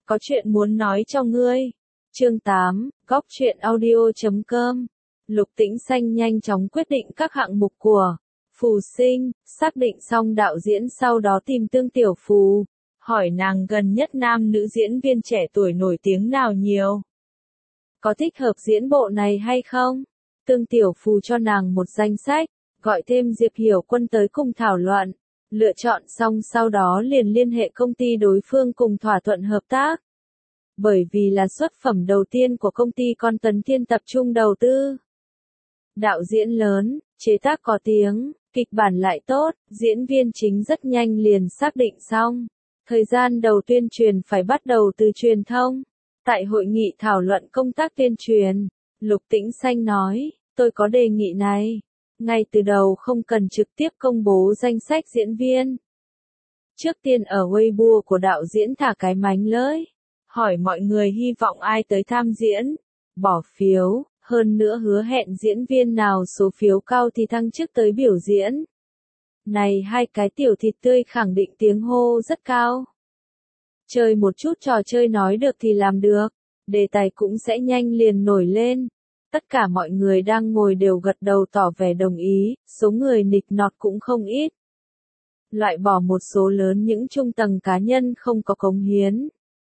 có chuyện muốn nói cho ngươi. Chương 8, Góc truyện audio.com. Lục Tĩnh Xanh nhanh chóng quyết định các hạng mục của Phù Sinh, xác định xong đạo diễn sau đó tìm Tương Tiểu Phù, hỏi nàng gần nhất nam nữ diễn viên trẻ tuổi nổi tiếng nào nhiều. Có thích hợp diễn bộ này hay không? Tương Tiểu Phù cho nàng một danh sách, gọi thêm Diệp Hiểu Quân tới cùng thảo luận. Lựa chọn xong sau đó liền liên hệ công ty đối phương cùng thỏa thuận hợp tác. Bởi vì là xuất phẩm đầu tiên của công ty con Tấn Thiên tập trung đầu tư. Đạo diễn lớn, chế tác có tiếng, kịch bản lại tốt, diễn viên chính rất nhanh liền xác định xong. Thời gian đầu tuyên truyền phải bắt đầu từ truyền thông. Tại hội nghị thảo luận công tác tuyên truyền, Lục Tĩnh Xanh nói, tôi có đề nghị này. Ngay từ đầu không cần trực tiếp công bố danh sách diễn viên. Trước tiên ở Weibo của đạo diễn thả cái mánh lưới, hỏi mọi người hy vọng ai tới tham diễn, bỏ phiếu, hơn nữa hứa hẹn diễn viên nào số phiếu cao thì thăng chức tới biểu diễn. Này hai cái tiểu thịt tươi khẳng định tiếng hô rất cao. Chơi một chút trò chơi nói được thì làm được, đề tài cũng sẽ nhanh liền nổi lên. Tất cả mọi người đang ngồi đều gật đầu tỏ vẻ đồng ý, số người nịt nọt cũng không ít. Loại bỏ một số lớn những trung tầng cá nhân không có cống hiến.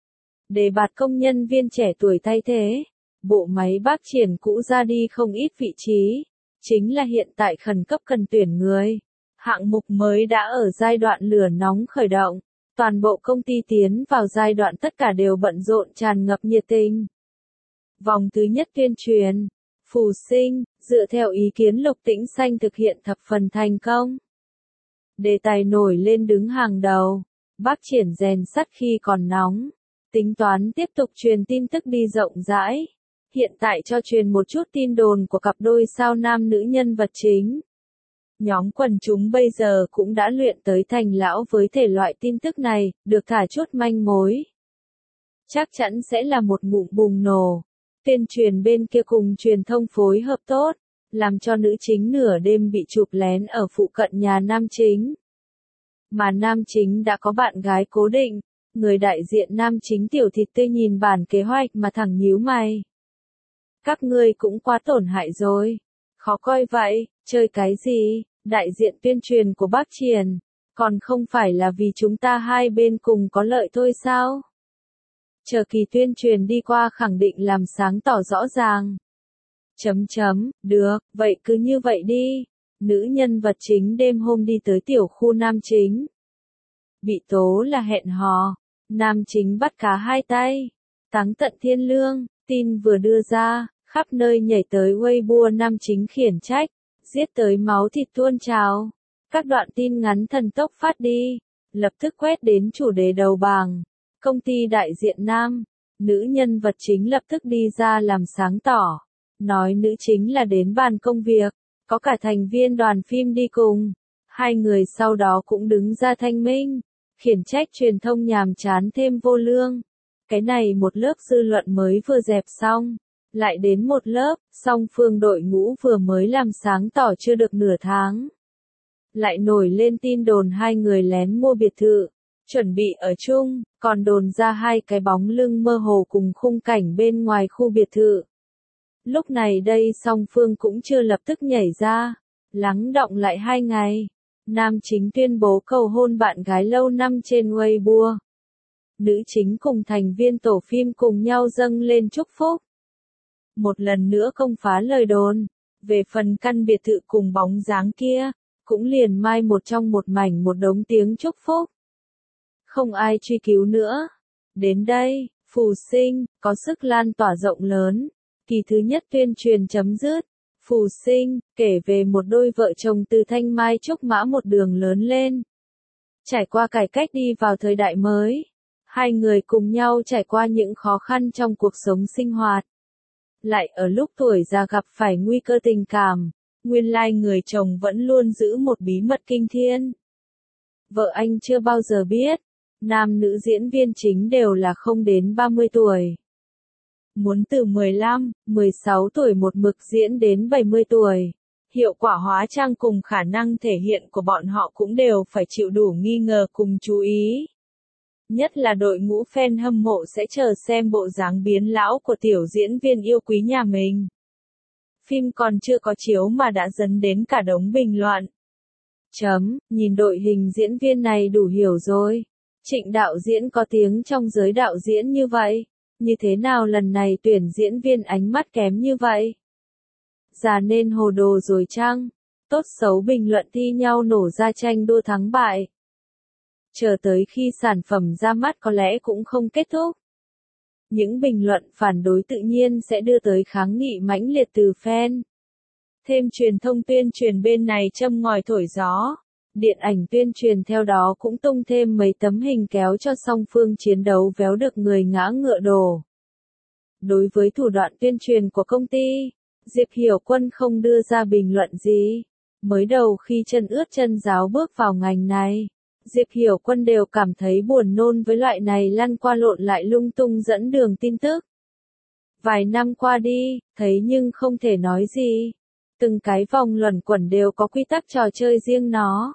Đề bạt công nhân viên trẻ tuổi thay thế, bộ máy Bác Triển cũ ra đi không ít vị trí, chính là hiện tại khẩn cấp cần tuyển người. Hạng mục mới đã ở giai đoạn lửa nóng khởi động, toàn bộ công ty tiến vào giai đoạn tất cả đều bận rộn tràn ngập nhiệt tình. Vòng thứ nhất tuyên truyền, Phù Sinh, dựa theo ý kiến Lục Tĩnh Xanh thực hiện thập phần thành công. Đề tài nổi lên đứng hàng đầu, Bác Triển rèn sắt khi còn nóng, tính toán tiếp tục truyền tin tức đi rộng rãi. Hiện tại cho truyền một chút tin đồn của cặp đôi sao nam nữ nhân vật chính. Nhóm quần chúng bây giờ cũng đã luyện tới thành lão với thể loại tin tức này, được thả chút manh mối. Chắc chắn sẽ là một ngụm bùng nổ. Tuyên truyền bên kia cùng truyền thông phối hợp tốt, làm cho nữ chính nửa đêm bị chụp lén ở phụ cận nhà nam chính. Mà nam chính đã có bạn gái cố định, người đại diện nam chính tiểu thịt tươi nhìn bản kế hoạch mà thẳng nhíu mày. Các ngươi cũng quá tổn hại rồi. Khó coi vậy, chơi cái gì, đại diện tuyên truyền của Bác Triển, còn không phải là vì chúng ta hai bên cùng có lợi thôi sao? Chờ kỳ tuyên truyền đi qua khẳng định làm sáng tỏ rõ ràng. Được, vậy cứ như vậy đi. Nữ nhân vật chính đêm hôm đi tới tiểu khu nam chính. Bị tố là hẹn hò, nam chính bắt cá hai tay. Táng tận thiên lương, tin vừa đưa ra, khắp nơi nhảy tới Weibo nam chính khiển trách, giết tới máu thịt tuôn trào. Các đoạn tin ngắn thần tốc phát đi, lập tức quét đến chủ đề đầu bảng. Công ty đại diện nam, nữ nhân vật chính lập tức đi ra làm sáng tỏ, nói nữ chính là đến bàn công việc, có cả thành viên đoàn phim đi cùng. Hai người sau đó cũng đứng ra thanh minh, khiển trách truyền thông nhàm chán thêm vô lương. Cái này một lớp dư luận mới vừa dẹp xong, lại đến một lớp, song phương đội ngũ vừa mới làm sáng tỏ chưa được nửa tháng. Lại nổi lên tin đồn hai người lén mua biệt thự, chuẩn bị ở chung, còn đồn ra hai cái bóng lưng mơ hồ cùng khung cảnh bên ngoài khu biệt thự. Lúc này đây song phương cũng chưa lập tức nhảy ra, lắng đọng lại 2 ngày. Nam chính tuyên bố cầu hôn bạn gái lâu năm trên Weibo. Nữ chính cùng thành viên tổ phim cùng nhau dâng lên chúc phúc. Một lần nữa công phá lời đồn, về phần căn biệt thự cùng bóng dáng kia, cũng liền mai một trong một mảnh một đống tiếng chúc phúc. Không ai truy cứu nữa. Đến đây, Phù Sinh, có sức lan tỏa rộng lớn. Kỳ thứ nhất tuyên truyền chấm dứt. Phù Sinh, kể về một đôi vợ chồng từ Thanh Mai Trúc Mã một đường lớn lên. Trải qua cải cách đi vào thời đại mới. Hai người cùng nhau trải qua những khó khăn trong cuộc sống sinh hoạt. Lại ở lúc tuổi già gặp phải nguy cơ tình cảm, nguyên lai người chồng vẫn luôn giữ một bí mật kinh thiên. Vợ anh chưa bao giờ biết, nam nữ diễn viên chính đều là không đến 30 tuổi. Muốn từ 15, 16 tuổi một mực diễn đến 70 tuổi. Hiệu quả hóa trang cùng khả năng thể hiện của bọn họ cũng đều phải chịu đủ nghi ngờ cùng chú ý. Nhất là đội ngũ fan hâm mộ sẽ chờ xem bộ dáng biến lão của tiểu diễn viên yêu quý nhà mình. Phim còn chưa có chiếu mà đã dẫn đến cả đống bình luận. Nhìn đội hình diễn viên này đủ hiểu rồi. Trịnh đạo diễn có tiếng trong giới đạo diễn như vậy. Như thế nào lần này tuyển diễn viên ánh mắt kém như vậy? Già nên hồ đồ rồi chăng? Tốt xấu bình luận thi nhau nổ ra tranh đua thắng bại. Chờ tới khi sản phẩm ra mắt có lẽ cũng không kết thúc. Những bình luận phản đối tự nhiên sẽ đưa tới kháng nghị mãnh liệt từ fan. Thêm truyền thông tuyên truyền bên này châm ngòi thổi gió. Điện ảnh tuyên truyền theo đó cũng tung thêm mấy tấm hình kéo cho song phương chiến đấu véo được người ngã ngựa đổ. Đối với thủ đoạn tuyên truyền của công ty, Diệp Hiểu Quân không đưa ra bình luận gì. Mới đầu khi chân ướt chân ráo bước vào ngành này, Diệp Hiểu Quân đều cảm thấy buồn nôn với loại này lăn qua lộn lại lung tung dẫn đường tin tức. Vài năm qua đi, thấy nhưng không thể nói gì. Từng cái vòng luẩn quẩn đều có quy tắc trò chơi riêng nó.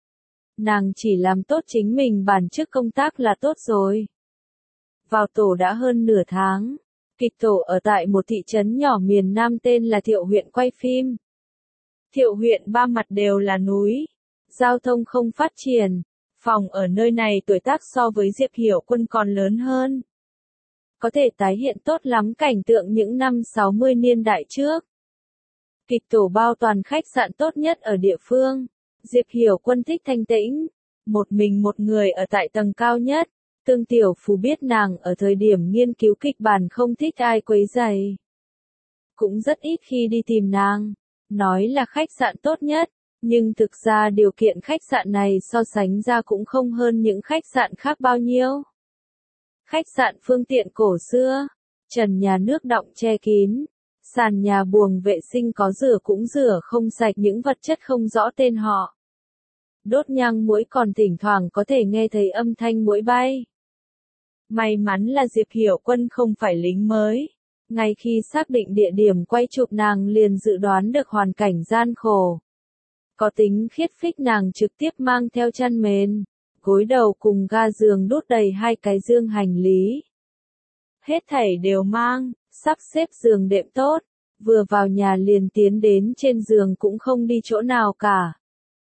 Nàng chỉ làm tốt chính mình bản chức công tác là tốt rồi. Vào tổ đã hơn nửa tháng, kịch tổ ở tại một thị trấn nhỏ miền Nam tên là Thiệu huyện quay phim. Thiệu huyện ba mặt đều là núi, giao thông không phát triển, phòng ở nơi này tuổi tác so với Diệp Hiểu Quân còn lớn hơn. Có thể tái hiện tốt lắm cảnh tượng những năm 60 niên đại trước. Kịch tổ bao toàn khách sạn tốt nhất ở địa phương. Diệp Hiểu Quân thích thanh tĩnh, một mình một người ở tại tầng cao nhất. Tương Tiểu Phú biết nàng ở thời điểm nghiên cứu kịch bản không thích ai quấy rầy. Cũng rất ít khi đi tìm nàng, nói là khách sạn tốt nhất, nhưng thực ra điều kiện khách sạn này so sánh ra cũng không hơn những khách sạn khác bao nhiêu. Khách sạn phương tiện cổ xưa, trần nhà nước đọng che kín, sàn nhà buồng vệ sinh có rửa cũng rửa không sạch những vật chất không rõ tên họ. Đốt nhang muỗi còn thỉnh thoảng có thể nghe thấy âm thanh muỗi bay. May mắn là Diệp Hiểu Quân không phải lính mới. Ngay khi xác định địa điểm quay chụp nàng liền dự đoán được hoàn cảnh gian khổ. Có tính khiết phích nàng trực tiếp mang theo chăn mền, gối đầu cùng ga giường đút đầy 2 cái dương hành lý. Hết thảy đều mang, sắp xếp giường đệm tốt, vừa vào nhà liền tiến đến trên giường cũng không đi chỗ nào cả.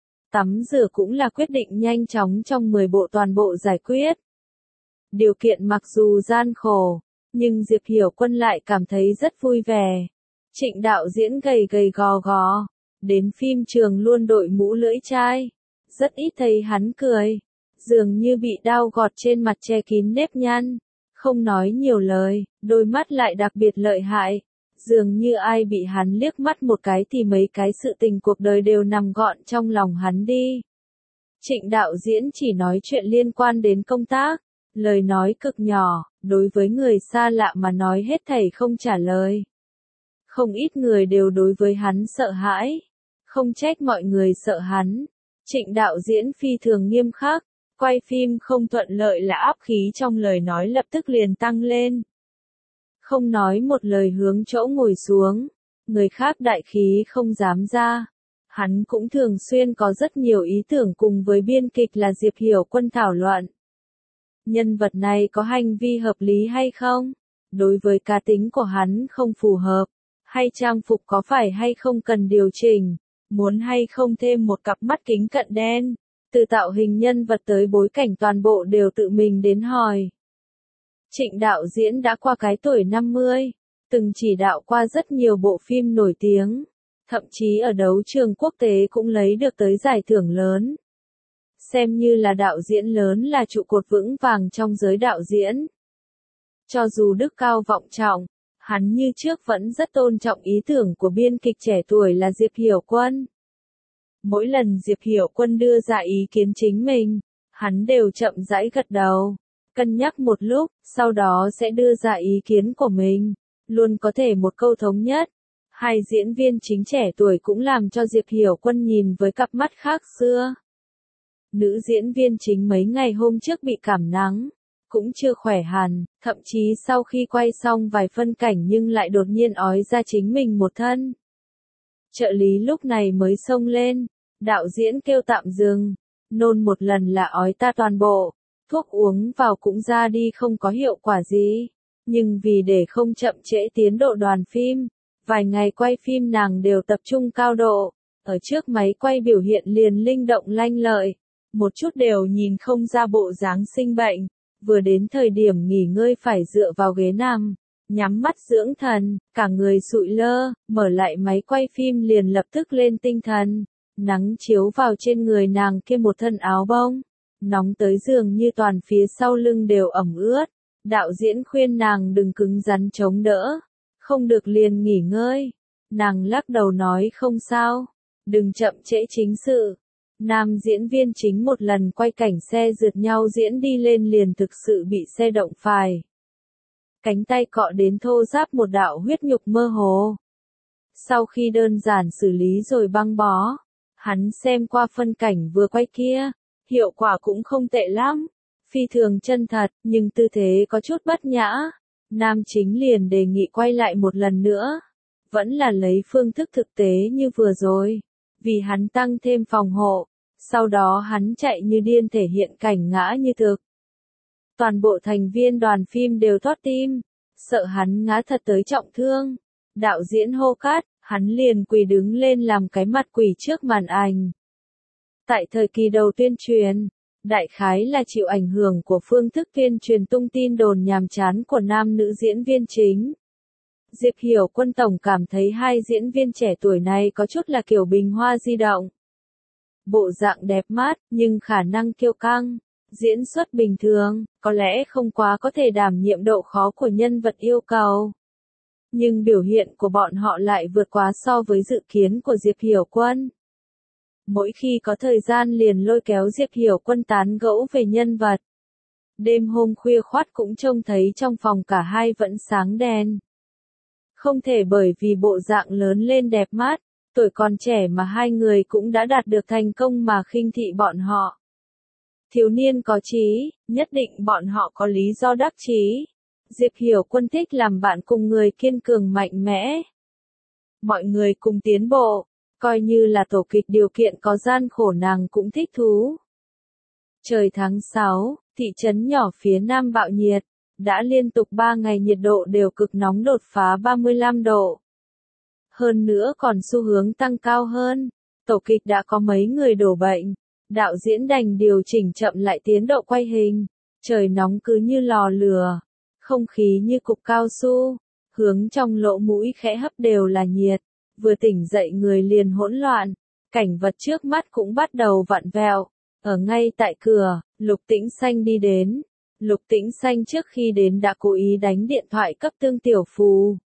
Tắm rửa cũng là quyết định nhanh chóng trong 10 bộ toàn bộ giải quyết. Điều kiện mặc dù gian khổ, nhưng Diệp Hiểu Quân lại cảm thấy rất vui vẻ. Trịnh đạo diễn gầy gầy gò gò, đến phim trường luôn đội mũ lưỡi chai. Rất ít thấy hắn cười, dường như bị đao gọt trên mặt che kín nếp nhăn. Không nói nhiều lời, đôi mắt lại đặc biệt lợi hại. Dường như ai bị hắn liếc mắt một cái thì mấy cái sự tình cuộc đời đều nằm gọn trong lòng hắn đi. Trịnh đạo diễn chỉ nói chuyện liên quan đến công tác, lời nói cực nhỏ, đối với người xa lạ mà nói hết thảy không trả lời. Không ít người đều đối với hắn sợ hãi, không trách mọi người sợ hắn. Trịnh đạo diễn phi thường nghiêm khắc, quay phim không thuận lợi là áp khí trong lời nói lập tức liền tăng lên. Không nói một lời hướng chỗ ngồi xuống, người khác đại khí không dám ra. Hắn cũng thường xuyên có rất nhiều ý tưởng cùng với biên kịch là Diệp Hiểu Quân thảo luận. Nhân vật này có hành vi hợp lý hay không? Đối với cá tính của hắn không phù hợp, hay trang phục có phải hay không cần điều chỉnh, muốn hay không thêm một cặp mắt kính cận đen, từ tạo hình nhân vật tới bối cảnh toàn bộ đều tự mình đến hỏi. Trịnh đạo diễn đã qua cái tuổi 50, từng chỉ đạo qua rất nhiều bộ phim nổi tiếng, thậm chí ở đấu trường quốc tế cũng lấy được tới giải thưởng lớn. Xem như là đạo diễn lớn là trụ cột vững vàng trong giới đạo diễn. Cho dù đức cao vọng trọng, hắn như trước vẫn rất tôn trọng ý tưởng của biên kịch trẻ tuổi là Diệp Hiểu Quân. Mỗi lần Diệp Hiểu Quân đưa ra ý kiến chính mình, hắn đều chậm rãi gật đầu, cân nhắc một lúc, sau đó sẽ đưa ra ý kiến của mình, luôn có thể một câu thống nhất. Hai diễn viên chính trẻ tuổi cũng làm cho Diệp Hiểu Quân nhìn với cặp mắt khác xưa. Nữ diễn viên chính mấy ngày hôm trước bị cảm nắng, cũng chưa khỏe hẳn, thậm chí sau khi quay xong vài phân cảnh nhưng lại đột nhiên ói ra chính mình một thân. Trợ lý lúc này mới xông lên, đạo diễn kêu tạm dừng, nôn một lần là ói ta toàn bộ, thuốc uống vào cũng ra đi không có hiệu quả gì. Nhưng vì để không chậm trễ tiến độ đoàn phim, vài ngày quay phim nàng đều tập trung cao độ, ở trước máy quay biểu hiện liền linh động lanh lợi, một chút đều nhìn không ra bộ dáng sinh bệnh. Vừa đến thời điểm nghỉ ngơi phải dựa vào ghế nằm, nhắm mắt dưỡng thần, cả người sụi lơ, mở lại máy quay phim liền lập tức lên tinh thần. Nắng chiếu vào trên người nàng kia một thân áo bông, nóng tới dường như toàn phía sau lưng đều ẩm ướt. Đạo diễn khuyên nàng đừng cứng rắn chống đỡ, không được liền nghỉ ngơi. Nàng lắc đầu nói không sao, đừng chậm trễ chính sự. Nam diễn viên chính một lần quay cảnh xe rượt nhau diễn đi lên liền thực sự bị xe động phải. Cánh tay cọ đến thô ráp một đạo huyết nhục mơ hồ. Sau khi đơn giản xử lý rồi băng bó, hắn xem qua phân cảnh vừa quay kia, hiệu quả cũng không tệ lắm. Phi thường chân thật, nhưng tư thế có chút bất nhã. Nam chính liền đề nghị quay lại một lần nữa. Vẫn là lấy phương thức thực tế như vừa rồi. Vì hắn tăng thêm phòng hộ. Sau đó hắn chạy như điên thể hiện cảnh ngã như thực. Toàn bộ thành viên đoàn phim đều thót tim. Sợ hắn ngã thật tới trọng thương. Đạo diễn hô cắt, hắn liền quỳ đứng lên làm cái mặt quỷ trước màn ảnh. Tại thời kỳ đầu tuyên truyền, đại khái là chịu ảnh hưởng của phương thức tuyên truyền tung tin đồn nhàm chán của nam nữ diễn viên chính. Diệp Hiểu Quân tổng cảm thấy hai diễn viên trẻ tuổi này có chút là kiểu bình hoa di động. Bộ dạng đẹp mắt, nhưng khả năng kiêu căng, diễn xuất bình thường, có lẽ không quá có thể đảm nhiệm độ khó của nhân vật yêu cầu. Nhưng biểu hiện của bọn họ lại vượt quá so với dự kiến của Diệp Hiểu Quân. Mỗi khi có thời gian liền lôi kéo Diệp Hiểu Quân tán gẫu về nhân vật. Đêm hôm khuya khoắt cũng trông thấy trong phòng cả hai vẫn sáng đèn. Không thể bởi vì bộ dạng lớn lên đẹp mắt, tuổi còn trẻ mà hai người cũng đã đạt được thành công mà khinh thị bọn họ. Thiếu niên có trí, nhất định bọn họ có lý do đắc chí. Diệp Hiểu Quân thích làm bạn cùng người kiên cường mạnh mẽ. Mọi người cùng tiến bộ. Coi như là tổ kịch điều kiện có gian khổ nàng cũng thích thú. Trời tháng 6, thị trấn nhỏ phía nam bạo nhiệt, đã liên tục 3 ngày nhiệt độ đều cực nóng đột phá 35 độ. Hơn nữa còn xu hướng tăng cao hơn, tổ kịch đã có mấy người đổ bệnh, đạo diễn đành điều chỉnh chậm lại tiến độ quay hình. Trời nóng cứ như lò lửa, không khí như cục cao su, hướng trong lỗ mũi khẽ hấp đều là nhiệt. Vừa tỉnh dậy người liền hỗn loạn, cảnh vật trước mắt cũng bắt đầu vặn vẹo. Ở ngay tại cửa, Lục Tĩnh Xanh đi đến. Lục Tĩnh Xanh trước khi đến đã cố ý đánh điện thoại cấp Tương Tiểu Phù.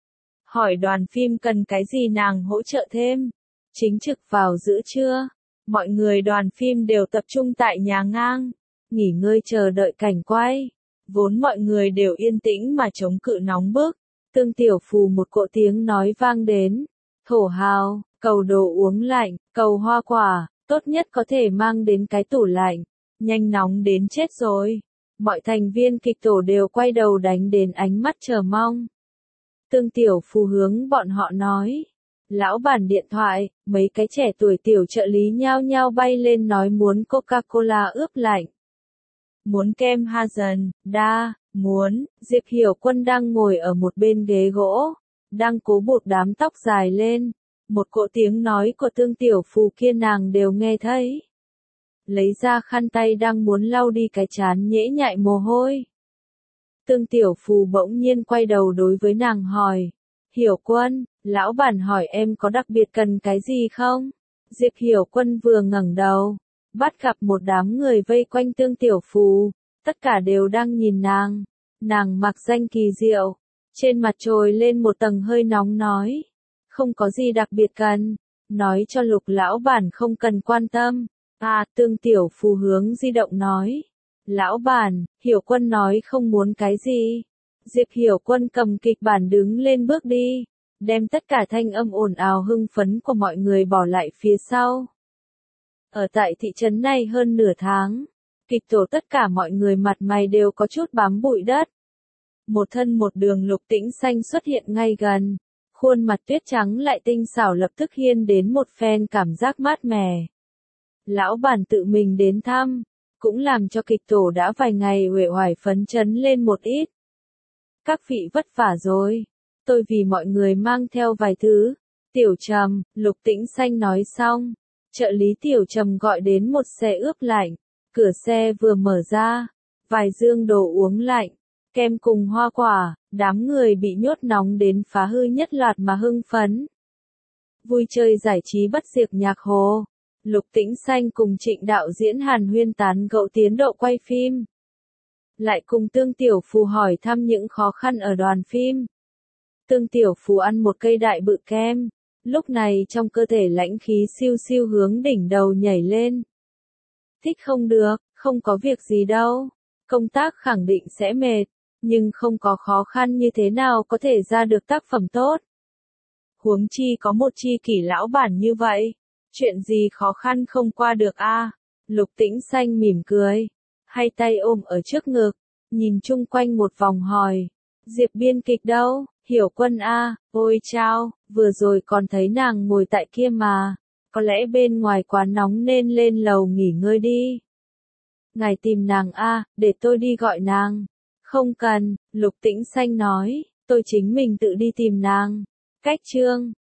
Hỏi đoàn phim cần cái gì nàng hỗ trợ thêm. Chính trực vào giữa trưa, mọi người đoàn phim đều tập trung tại nhà ngang, nghỉ ngơi chờ đợi cảnh quay. Vốn mọi người đều yên tĩnh mà chống cự nóng bức. Tương Tiểu Phù một cỗ tiếng nói vang đến. Thổ hào, cầu đồ uống lạnh, cầu hoa quả, tốt nhất có thể mang đến cái tủ lạnh. Nhanh nóng đến chết rồi. Mọi thành viên kịch tổ đều quay đầu đánh đến ánh mắt chờ mong. Tương Tiểu Phù hướng bọn họ nói. Lão bản điện thoại, mấy cái trẻ tuổi tiểu trợ lý nhao nhao bay lên nói muốn Coca-Cola ướp lạnh. Muốn kem Häagen-Dazs, muốn. Diệp Hiểu Quân đang ngồi ở một bên ghế gỗ, đang cố buộc đám tóc dài lên. Một cỗ tiếng nói của Tương Tiểu Phù kia nàng đều nghe thấy. Lấy ra khăn tay đang muốn lau đi cái trán nhễ nhại mồ hôi. Tương Tiểu Phù bỗng nhiên quay đầu đối với nàng hỏi. Hiểu Quân, lão bản hỏi em có đặc biệt cần cái gì không? Diệp Hiểu Quân vừa ngẩng đầu, bắt gặp một đám người vây quanh Tương Tiểu Phù, tất cả đều đang nhìn nàng. Nàng mặc danh kỳ diệu, trên mặt trồi lên một tầng hơi nóng nói. Không có gì đặc biệt cần, nói cho Lục lão bản không cần quan tâm. À, Tương Tiểu Phù hướng di động nói. Lão bản, Hiểu Quân nói không muốn cái gì. Diệp Hiểu Quân cầm kịch bản đứng lên bước đi, đem tất cả thanh âm ồn ào hưng phấn của mọi người bỏ lại phía sau. Ở tại thị trấn này hơn nửa tháng, kịch tổ tất cả mọi người mặt mày đều có chút bám bụi đất. Một thân một đường Lục Tĩnh Xanh xuất hiện ngay gần, khuôn mặt tuyết trắng lại tinh xảo lập tức hiên đến một phen cảm giác mát mẻ. Lão bản tự mình đến thăm, cũng làm cho kịch tổ đã vài ngày uể oải phấn chấn lên một ít. Các vị vất vả rồi, tôi vì mọi người mang theo vài thứ. Tiểu Trầm, Lục Tĩnh Xanh nói xong, trợ lý Tiểu Trầm gọi đến một xe ướp lạnh, cửa xe vừa mở ra, vài dương đồ uống lạnh, kem cùng hoa quả, đám người bị nhốt nóng đến phá hư nhất loạt mà hưng phấn. Vui chơi giải trí bất diệt nhạc hồ. Lục Tĩnh Xanh cùng Trịnh đạo diễn hàn huyên tán gẫu tiến độ quay phim. Lại cùng Tương Tiểu Phù hỏi thăm những khó khăn ở đoàn phim. Tương Tiểu Phù ăn một cây đại bự kem, lúc này trong cơ thể lãnh khí siêu siêu hướng đỉnh đầu nhảy lên. Thích không được, không có việc gì đâu, công tác khẳng định sẽ mệt, nhưng không có khó khăn như thế nào có thể ra được tác phẩm tốt. Huống chi có một chi kỷ lão bản như vậy, chuyện gì khó khăn không qua được a? Lục Tĩnh Xanh mỉm cười, hai tay ôm ở trước ngực, nhìn chung quanh một vòng hỏi, Diệp biên kịch đâu, Hiểu Quân a, ôi chao, vừa rồi còn thấy nàng ngồi tại kia mà, có lẽ bên ngoài quá nóng nên lên lầu nghỉ ngơi đi. Ngài tìm nàng a, để tôi đi gọi nàng. Không cần, Lục Tĩnh Xanh nói, tôi chính mình tự đi tìm nàng. Cách chương